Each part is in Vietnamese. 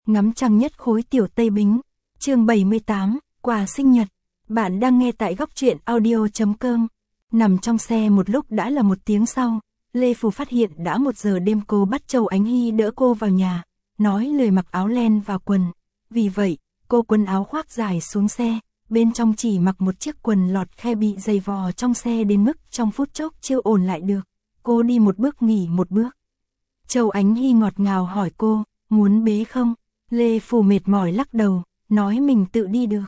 Ngắm trăng nhất khối tiểu Tây Bính, chương 78, quà sinh nhật. Bạn đang nghe tại góc truyện audio.com. Nằm trong xe một lúc đã là 1 tiếng sau, Lê Phù phát hiện đã 1 giờ đêm. Cô bắt Châu Ánh Hy đỡ cô vào nhà, nói lời mặc áo len và quần. Vì vậy, cô quần áo khoác dài xuống xe, bên trong chỉ mặc một chiếc quần lọt khe bị dày vò trong xe đến mức trong phút chốc chưa ổn lại được. Cô đi một bước nghỉ một bước. Châu Ánh Hy ngọt ngào hỏi cô, muốn bế không? Lê Phù mệt mỏi lắc đầu, nói mình tự đi được.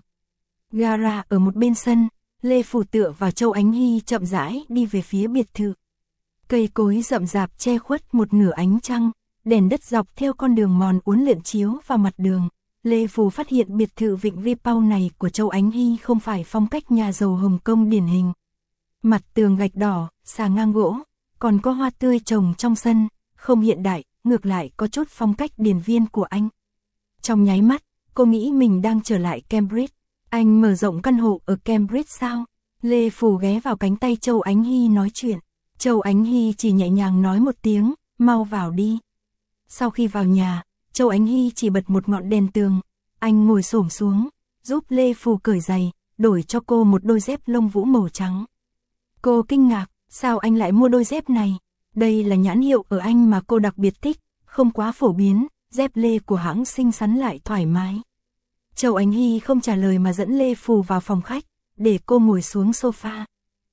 Gara ở một bên sân, Lê Phù tựa vào Châu Ánh Hy chậm rãi đi về phía biệt thự. Cây cối rậm rạp che khuất một nửa ánh trăng, đèn đất dọc theo con đường mòn uốn lượn chiếu vào mặt đường. Lê Phù phát hiện biệt thự Vịnh Vipau này của Châu Ánh Hy không phải phong cách nhà giàu Hồng Kông điển hình. Mặt tường gạch đỏ, xà ngang gỗ, còn có hoa tươi trồng trong sân, không hiện đại, ngược lại có chút phong cách điển viên của anh. Trong nháy mắt, cô nghĩ mình đang trở lại Cambridge. Anh mở rộng căn hộ ở Cambridge sao? Lê Phù ghé vào cánh tay Châu Ánh Hy nói chuyện. Châu Ánh Hy chỉ nhẹ nhàng nói một tiếng, mau vào đi. Sau khi vào nhà, Châu Ánh Hy chỉ bật một ngọn đèn tường. Anh ngồi xổm xuống, giúp Lê Phù cởi giày, đổi cho cô một đôi dép lông vũ màu trắng. Cô kinh ngạc, sao anh lại mua đôi dép này? Đây là nhãn hiệu ở Anh mà cô đặc biệt thích, không quá phổ biến, dép lê của hãng xinh xắn lại thoải mái. Châu Ánh Hy không trả lời mà dẫn Lê Phù vào phòng khách, để cô ngồi xuống sofa.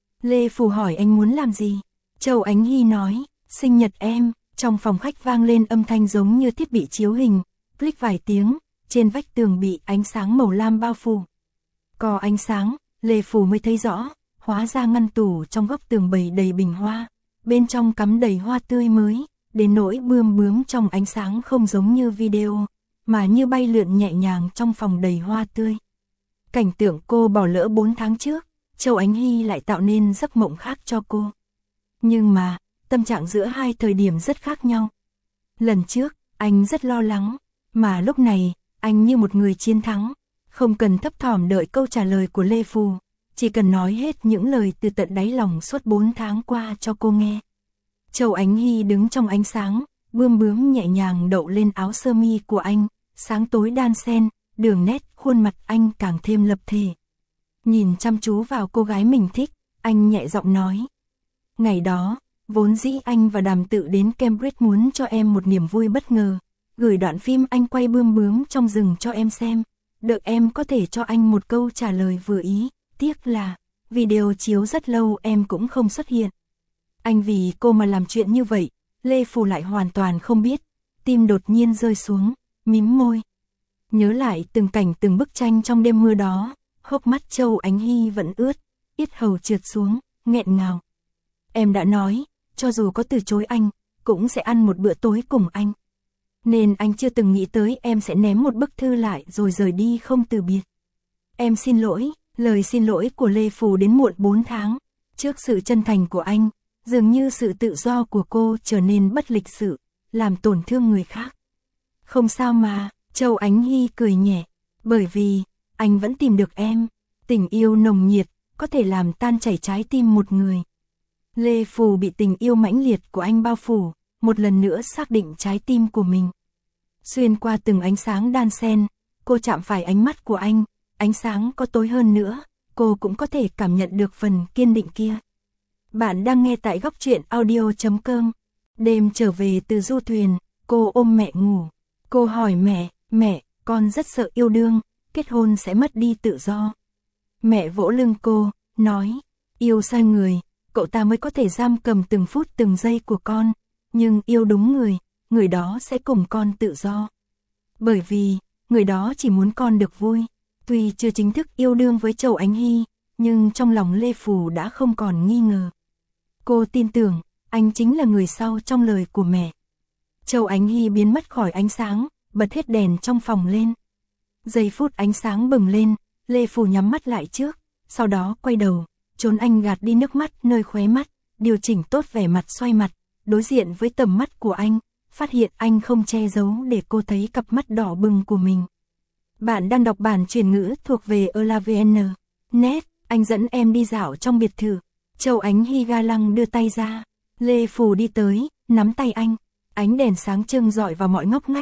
Lê Phù hỏi anh muốn làm gì? Châu Ánh Hy nói, sinh nhật em. Trong phòng khách vang lên âm thanh giống như thiết bị chiếu hình, click vài tiếng, trên vách tường bị ánh sáng màu lam bao phủ. Có ánh sáng, Lê Phù mới thấy rõ, hóa ra ngăn tủ trong góc tường bày đầy bình hoa, bên trong cắm đầy hoa tươi mới, đến nỗi bươm bướm trong ánh sáng không giống như video, mà như bay lượn nhẹ nhàng trong phòng đầy hoa tươi. Cảnh tượng cô bỏ lỡ 4 tháng trước, Châu Ánh Hy lại tạo nên giấc mộng khác cho cô. Nhưng mà, tâm trạng giữa hai thời điểm rất khác nhau. Lần trước, anh rất lo lắng, mà lúc này, anh như một người chiến thắng, không cần thấp thỏm đợi câu trả lời của Lê Phù, chỉ cần nói hết những lời từ tận đáy lòng suốt 4 tháng qua cho cô nghe. Châu Ánh Hy đứng trong ánh sáng, bươm bướm nhẹ nhàng đậu lên áo sơ mi của anh, sáng tối đan xen, đường nét khuôn mặt anh càng thêm lập thể. Nhìn chăm chú vào cô gái mình thích, anh nhẹ giọng nói. Ngày đó, vốn dĩ anh và Đàm Tự đến Cambridge muốn cho em một niềm vui bất ngờ, gửi đoạn phim anh quay bươm bướm trong rừng cho em xem, đợi em có thể cho anh một câu trả lời vừa ý, tiếc là video chiếu rất lâu em cũng không xuất hiện. Anh vì cô mà làm chuyện như vậy, Lê Phù lại hoàn toàn không biết, tim đột nhiên rơi xuống, mím môi. Nhớ lại từng cảnh từng bức tranh trong đêm mưa đó, hốc mắt Châu Ánh Hy vẫn ướt, yết hầu trượt xuống, nghẹn ngào. Em đã nói, cho dù có từ chối anh, cũng sẽ ăn một bữa tối cùng anh. Nên anh chưa từng nghĩ tới em sẽ ném một bức thư lại rồi rời đi không từ biệt. Em xin lỗi, lời xin lỗi của Lê Phù đến muộn 4 tháng. Trước sự chân thành của anh, dường như sự tự do của cô trở nên bất lịch sự, làm tổn thương người khác. Không sao mà, Châu Ánh Hy cười nhẹ, bởi vì, anh vẫn tìm được em. Tình yêu nồng nhiệt, có thể làm tan chảy trái tim một người. Lê Phù bị tình yêu mãnh liệt của anh bao phủ, một lần nữa xác định trái tim của mình. Xuyên qua từng ánh sáng đan xen, cô chạm phải ánh mắt của anh, ánh sáng có tối hơn nữa, cô cũng có thể cảm nhận được phần kiên định kia. Bạn đang nghe tại góc truyện audio.com. Đêm trở về từ du thuyền, cô ôm mẹ ngủ. Cô hỏi mẹ, con rất sợ yêu đương, kết hôn sẽ mất đi tự do. Mẹ vỗ lưng cô, nói, yêu sai người, cậu ta mới có thể giam cầm từng phút từng giây của con, nhưng yêu đúng người, người đó sẽ cùng con tự do. Bởi vì, người đó chỉ muốn con được vui. Tuy chưa chính thức yêu đương với Châu Ánh Hy, nhưng trong lòng Lê Phù đã không còn nghi ngờ. Cô tin tưởng, anh chính là người sau trong lời của mẹ. Châu Ánh Hy biến mất khỏi ánh sáng, bật hết đèn trong phòng lên. Giây phút ánh sáng bừng lên, Lê Phù nhắm mắt lại trước, sau đó quay đầu, trốn anh gạt đi nước mắt nơi khóe mắt, điều chỉnh tốt vẻ mặt xoay mặt, đối diện với tầm mắt của anh, phát hiện anh không che giấu để cô thấy cặp mắt đỏ bừng của mình. Bạn đang đọc bản chuyển ngữ thuộc về ELAVN. Net, anh dẫn em đi dạo trong biệt thự. Châu Ánh Hy ga lăng đưa tay ra. Lê Phù đi tới, nắm tay anh. Ánh đèn sáng trưng rọi vào mọi ngóc ngách.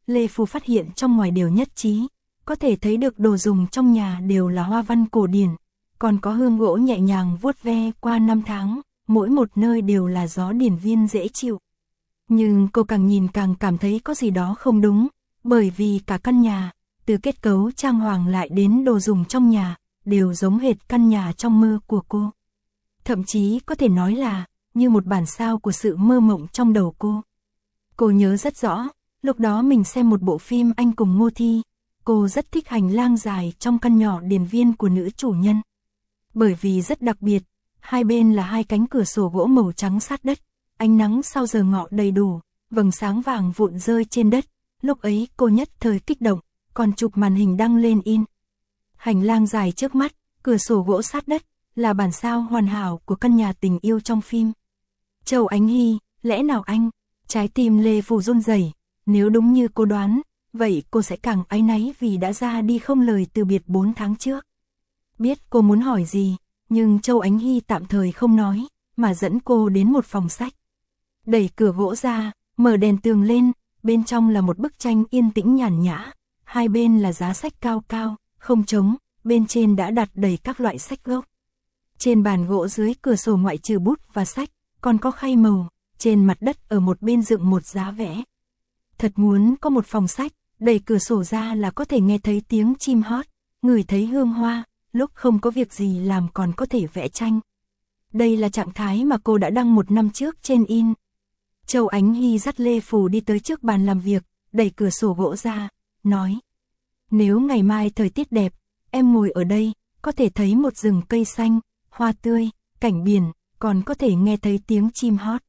Lê Phù phát hiện trong ngoài đều nhất trí, có thể thấy được đồ dùng trong nhà đều là hoa văn cổ điển, còn có hương gỗ nhẹ nhàng vuốt ve qua năm tháng, mỗi một nơi đều là gió điển viên dễ chịu. Nhưng cô càng nhìn càng cảm thấy có gì đó không đúng, bởi vì cả căn nhà, từ kết cấu trang hoàng lại đến đồ dùng trong nhà, đều giống hệt căn nhà trong mơ của cô. Thậm chí có thể nói là, như một bản sao của sự mơ mộng trong đầu cô. Cô nhớ rất rõ, lúc đó mình xem một bộ phim Anh cùng Ngô Thi, cô rất thích hành lang dài trong căn nhỏ điển viên của nữ chủ nhân. Bởi vì rất đặc biệt, hai bên là hai cánh cửa sổ gỗ màu trắng sát đất, ánh nắng sau giờ ngọ đầy đủ, vầng sáng vàng vụn rơi trên đất, lúc ấy cô nhất thời kích động, còn chụp màn hình đăng lên in. Hành lang dài trước mắt, cửa sổ gỗ sát đất, là bản sao hoàn hảo của căn nhà tình yêu trong phim. Châu Ánh Hy, lẽ nào anh? Trái tim Lê Phù run rẩy, nếu đúng như cô đoán, vậy cô sẽ càng áy náy vì đã ra đi không lời từ biệt 4 tháng trước. Biết cô muốn hỏi gì, nhưng Châu Ánh Hy tạm thời không nói, mà dẫn cô đến một phòng sách. Đẩy cửa gỗ ra, mở đèn tường lên, bên trong là một bức tranh yên tĩnh nhàn nhã, hai bên là giá sách cao cao, không trống, bên trên đã đặt đầy các loại sách gốc. Trên bàn gỗ dưới cửa sổ ngoại trừ bút và sách, còn có khay màu, trên mặt đất ở một bên dựng một giá vẽ. Thật muốn có một phòng sách, đẩy cửa sổ ra là có thể nghe thấy tiếng chim hót, ngửi thấy hương hoa, lúc không có việc gì làm còn có thể vẽ tranh. Đây là trạng thái mà cô đã đăng 1 năm trước trên in. Châu Ánh Hy dắt Lê Phù đi tới trước bàn làm việc, đẩy cửa sổ gỗ ra, nói: nếu ngày mai thời tiết đẹp, em ngồi ở đây, có thể thấy một rừng cây xanh, hoa tươi, cảnh biển, còn có thể nghe thấy tiếng chim hót.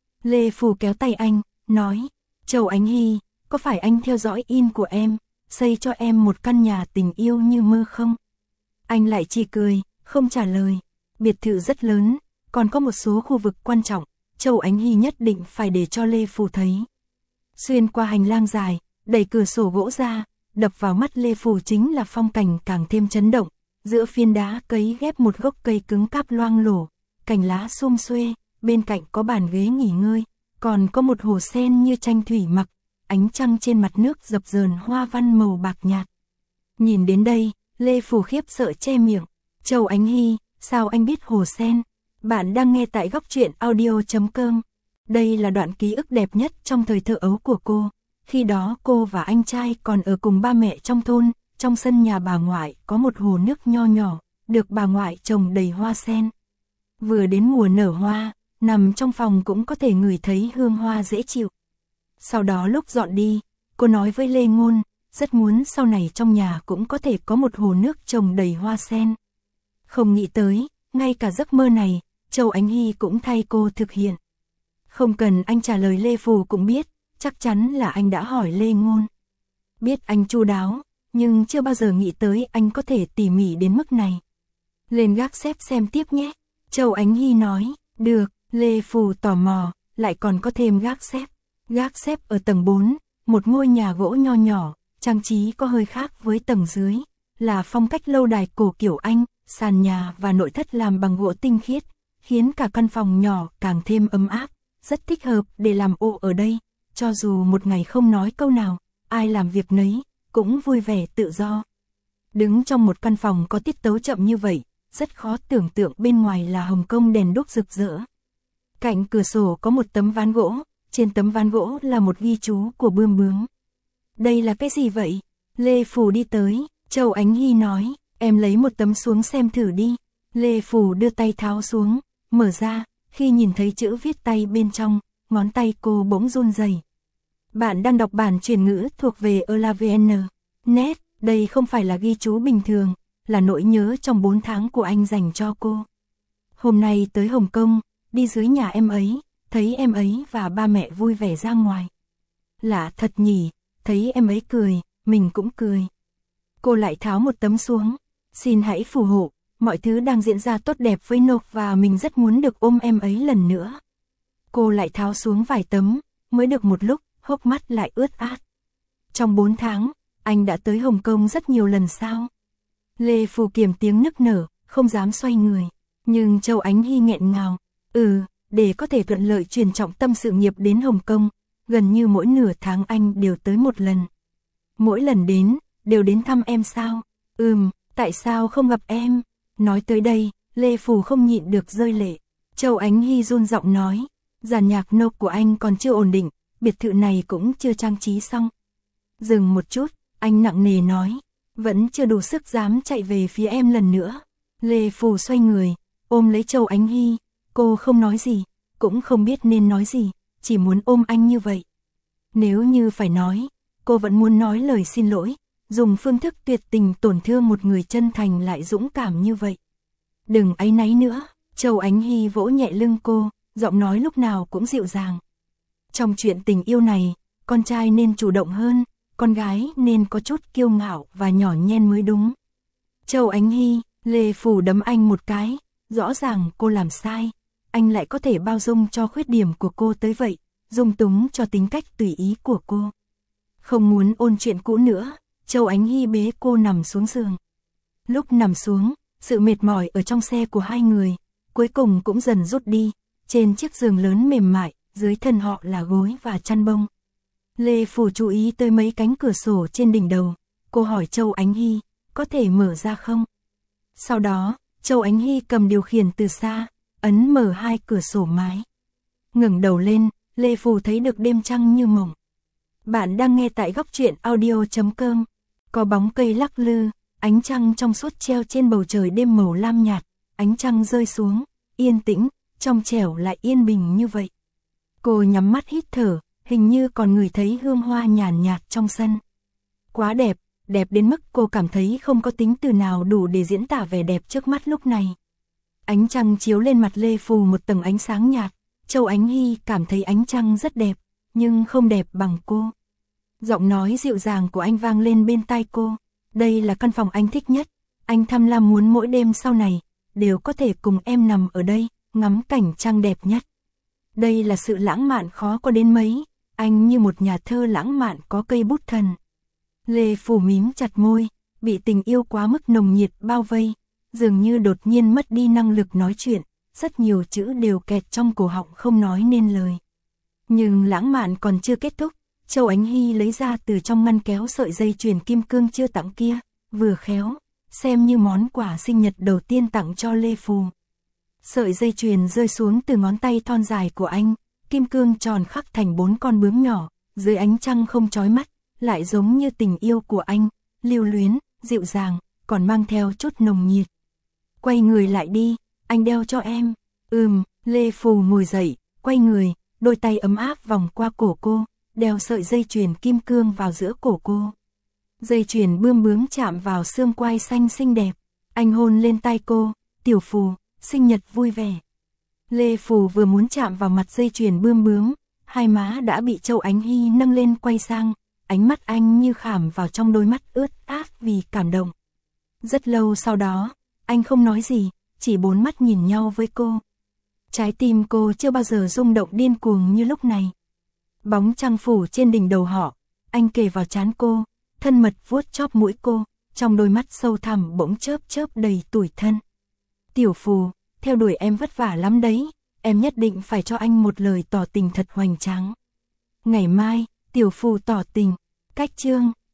Lê Phù kéo tay anh, nói: Châu Ánh Hy, có phải anh theo dõi in của em, xây cho em một căn nhà tình yêu như mơ không? Anh lại chỉ cười, không trả lời. Biệt thự rất lớn, còn có một số khu vực quan trọng, Châu Ánh Hy nhất định phải để cho Lê Phù thấy. Xuyên qua hành lang dài, đẩy cửa sổ gỗ ra, đập vào mắt Lê Phù chính là phong cảnh càng thêm chấn động. Giữa phiến đá cấy ghép một gốc cây cứng cáp loang lổ, cành lá sum xuê, bên cạnh có bàn ghế nghỉ ngơi, còn có một hồ sen như tranh thủy mặc, ánh trăng trên mặt nước dập dờn hoa văn màu bạc nhạt. Nhìn đến đây, Lê Phù khiếp sợ che miệng. Châu Ánh Hy, sao anh biết hồ sen? Bạn đang nghe tại góc truyện audio.com. Đây là đoạn ký ức đẹp nhất trong thời thơ ấu của cô. Khi đó cô và anh trai còn ở cùng ba mẹ trong thôn, trong sân nhà bà ngoại có một hồ nước nho nhỏ, được bà ngoại trồng đầy hoa sen. Vừa đến mùa nở hoa, nằm trong phòng cũng có thể ngửi thấy hương hoa dễ chịu. Sau đó lúc dọn đi, cô nói với Lê Ngôn, rất muốn sau này trong nhà cũng có thể có một hồ nước trồng đầy hoa sen. Không nghĩ tới, ngay cả giấc mơ này, Châu Ánh Hy cũng thay cô thực hiện. Không cần anh trả lời Lê Phù cũng biết, chắc chắn là anh đã hỏi Lê Ngôn. Biết anh chu đáo, nhưng chưa bao giờ nghĩ tới anh có thể tỉ mỉ đến mức này. Lên gác xếp xem tiếp nhé. Châu Ánh Hy nói, được. Lê Phù tò mò, lại còn có thêm gác xếp. Gác xếp ở tầng 4, một ngôi nhà gỗ nho nhỏ, trang trí có hơi khác với tầng dưới, là phong cách lâu đài cổ kiểu Anh, sàn nhà và nội thất làm bằng gỗ tinh khiết, khiến cả căn phòng nhỏ càng thêm ấm áp, rất thích hợp để làm ô ở đây, cho dù một ngày không nói câu nào, ai làm việc nấy, cũng vui vẻ tự do. Đứng trong một căn phòng có tiết tấu chậm như vậy, rất khó tưởng tượng bên ngoài là Hồng Kông đèn đuốc rực rỡ. Cạnh cửa sổ có một tấm ván gỗ, trên tấm ván gỗ là một ghi chú của bươm bướm. Đây là cái gì vậy? Lê Phù đi tới, Châu Ánh Hy nói, em lấy một tấm xuống xem thử đi. Lê Phù đưa tay tháo xuống, mở ra, khi nhìn thấy chữ viết tay bên trong, ngón tay cô bỗng run rẩy. Bạn đang đọc bản chuyển ngữ thuộc về ELAVN. Net, đây không phải là ghi chú bình thường, là nỗi nhớ trong 4 tháng của anh dành cho cô. Hôm nay tới Hồng Kông, đi dưới nhà em ấy, thấy em ấy và ba mẹ vui vẻ ra ngoài. Lạ thật nhỉ, thấy em ấy cười, mình cũng cười. Cô lại tháo một tấm xuống, xin hãy phù hộ, mọi thứ đang diễn ra tốt đẹp với Nộp và mình rất muốn được ôm em ấy lần nữa. Cô lại tháo xuống vài tấm, mới được một lúc, hốc mắt lại ướt át. Trong 4 tháng, anh đã tới Hồng Kông rất nhiều lần sao? Lê Phù kiềm tiếng nức nở, không dám xoay người. Nhưng Châu Ánh Hy nghẹn ngào, để có thể thuận lợi truyền trọng tâm sự nghiệp đến Hồng Kông, gần như mỗi nửa tháng anh đều tới một lần. Mỗi lần đến, đều đến thăm em sao? Tại sao không gặp em? Nói tới đây, Lê Phù không nhịn được rơi lệ. Châu Ánh Hy run giọng nói, dàn nhạc nộp của anh còn chưa ổn định, biệt thự này cũng chưa trang trí xong. Dừng một chút, anh nặng nề nói, vẫn chưa đủ sức dám chạy về phía em lần nữa. Lê Phù xoay người, ôm lấy Châu Ánh Hy, cô không nói gì, cũng không biết nên nói gì, chỉ muốn ôm anh như vậy. Nếu như phải nói, cô vẫn muốn nói lời xin lỗi, dùng phương thức tuyệt tình tổn thương một người chân thành lại dũng cảm như vậy. Đừng áy náy nữa, Châu Ánh Hy vỗ nhẹ lưng cô, giọng nói lúc nào cũng dịu dàng. Trong chuyện tình yêu này, con trai nên chủ động hơn, con gái nên có chút kiêu ngạo và nhỏ nhen mới đúng. Châu Ánh Hy, Lê Phù đấm anh một cái, rõ ràng cô làm sai, anh lại có thể bao dung cho khuyết điểm của cô tới vậy, dung túng cho tính cách tùy ý của cô. Không muốn ôn chuyện cũ nữa, Châu Ánh Hy bế cô nằm xuống giường. Lúc nằm xuống, sự mệt mỏi ở trong xe của hai người, cuối cùng cũng dần rút đi, trên chiếc giường lớn mềm mại, dưới thân họ là gối và chăn bông. Lê Phù chú ý tới mấy cánh cửa sổ trên đỉnh đầu, cô hỏi Châu Ánh Hy, có thể mở ra không? Sau đó, Châu Ánh Hy cầm điều khiển từ xa, ấn mở hai cửa sổ mái. Ngẩng đầu lên, Lê Phù thấy được đêm trăng như mộng. Bạn đang nghe tại góc truyện audio.com. Có bóng cây lắc lư, ánh trăng trong suốt treo trên bầu trời đêm màu lam nhạt, ánh trăng rơi xuống, yên tĩnh, trong trẻo lại yên bình như vậy. Cô nhắm mắt hít thở, hình như còn ngửi thấy hương hoa nhàn nhạt trong sân. Quá đẹp, đẹp đến mức cô cảm thấy không có tính từ nào đủ để diễn tả vẻ đẹp trước mắt lúc này. Ánh trăng chiếu lên mặt Lê Phù một tầng ánh sáng nhạt, Châu Ánh Hy cảm thấy ánh trăng rất đẹp, nhưng không đẹp bằng cô. Giọng nói dịu dàng của anh vang lên bên tai cô, đây là căn phòng anh thích nhất, anh tham lam muốn mỗi đêm sau này, đều có thể cùng em nằm ở đây, ngắm cảnh trăng đẹp nhất. Đây là sự lãng mạn khó có đến mấy, anh như một nhà thơ lãng mạn có cây bút thần. Lê Phù mím chặt môi, bị tình yêu quá mức nồng nhiệt bao vây, dường như đột nhiên mất đi năng lực nói chuyện, rất nhiều chữ đều kẹt trong cổ họng không nói nên lời. Nhưng lãng mạn còn chưa kết thúc, Châu Ánh Hy lấy ra từ trong ngăn kéo sợi dây chuyền kim cương chưa tặng kia, vừa khéo, xem như món quà sinh nhật đầu tiên tặng cho Lê Phù. Sợi dây chuyền rơi xuống từ ngón tay thon dài của anh, kim cương tròn khắc thành 4 con bướm nhỏ, dưới ánh trăng không chói mắt, lại giống như tình yêu của anh, lưu luyến, dịu dàng, còn mang theo chút nồng nhiệt. Quay người lại đi, anh đeo cho em. Lê Phù ngồi dậy, quay người, đôi tay ấm áp vòng qua cổ cô, đeo sợi dây chuyền kim cương vào giữa cổ cô. Dây chuyền bươm bướm chạm vào xương quai xanh xinh đẹp, anh hôn lên tay cô, tiểu Phù, sinh nhật vui vẻ. Lê Phù vừa muốn chạm vào mặt dây chuyền bươm bướm, hai má đã bị Châu Ánh Hy nâng lên quay sang, ánh mắt anh như khảm vào trong đôi mắt ướt át vì cảm động. Rất lâu sau đó, anh không nói gì, chỉ bốn mắt nhìn nhau với cô. Trái tim cô chưa bao giờ rung động điên cuồng như lúc này. Bóng trăng phủ trên đỉnh đầu họ, anh kề vào trán cô, thân mật vuốt chóp mũi cô, trong đôi mắt sâu thẳm bỗng chớp chớp đầy tủi thân. Tiểu Phù, theo đuổi em vất vả lắm đấy, em nhất định phải cho anh một lời tỏ tình thật hoành tráng. Ngày mai, Tiểu Phù tỏ tình, cách chương.